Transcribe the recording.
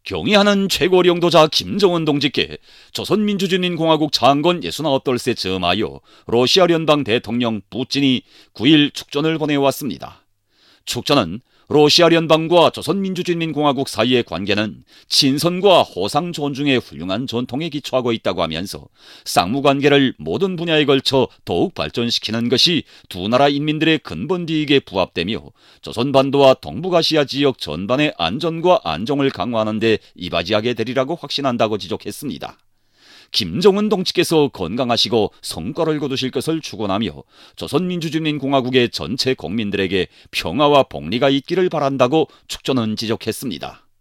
경의하는 최고領導자 김정은 동지께 조선민주주의인공화국 창건 69돌세 즈음하여 러시아 연방 대통령 푸틴이 9일 축전을 보내왔습니다. 축전은 러시아 연방과 조선민주주의인공화국 사이의 관계는 친선과 호상 존중의 훌륭한 전통에 기초하고 있다고 하면서 쌍무관계를 모든 분야에 걸쳐 더욱 발전시키는 것이 두 나라 인민들의 근본利益에 부합되며 조선반도와 동북아시아 지역 전반의 안전과 안정을 강화하는 데 이바지하게 되리라고 확신한다고 지적했습니다. 김정은 동지께서 건강하시고 성과를 거두실 것을 축원하며 조선민주주의인공화국의 전체 국민들에게 평화와 복리가 있기를 바란다고 축전은 지적했습니다.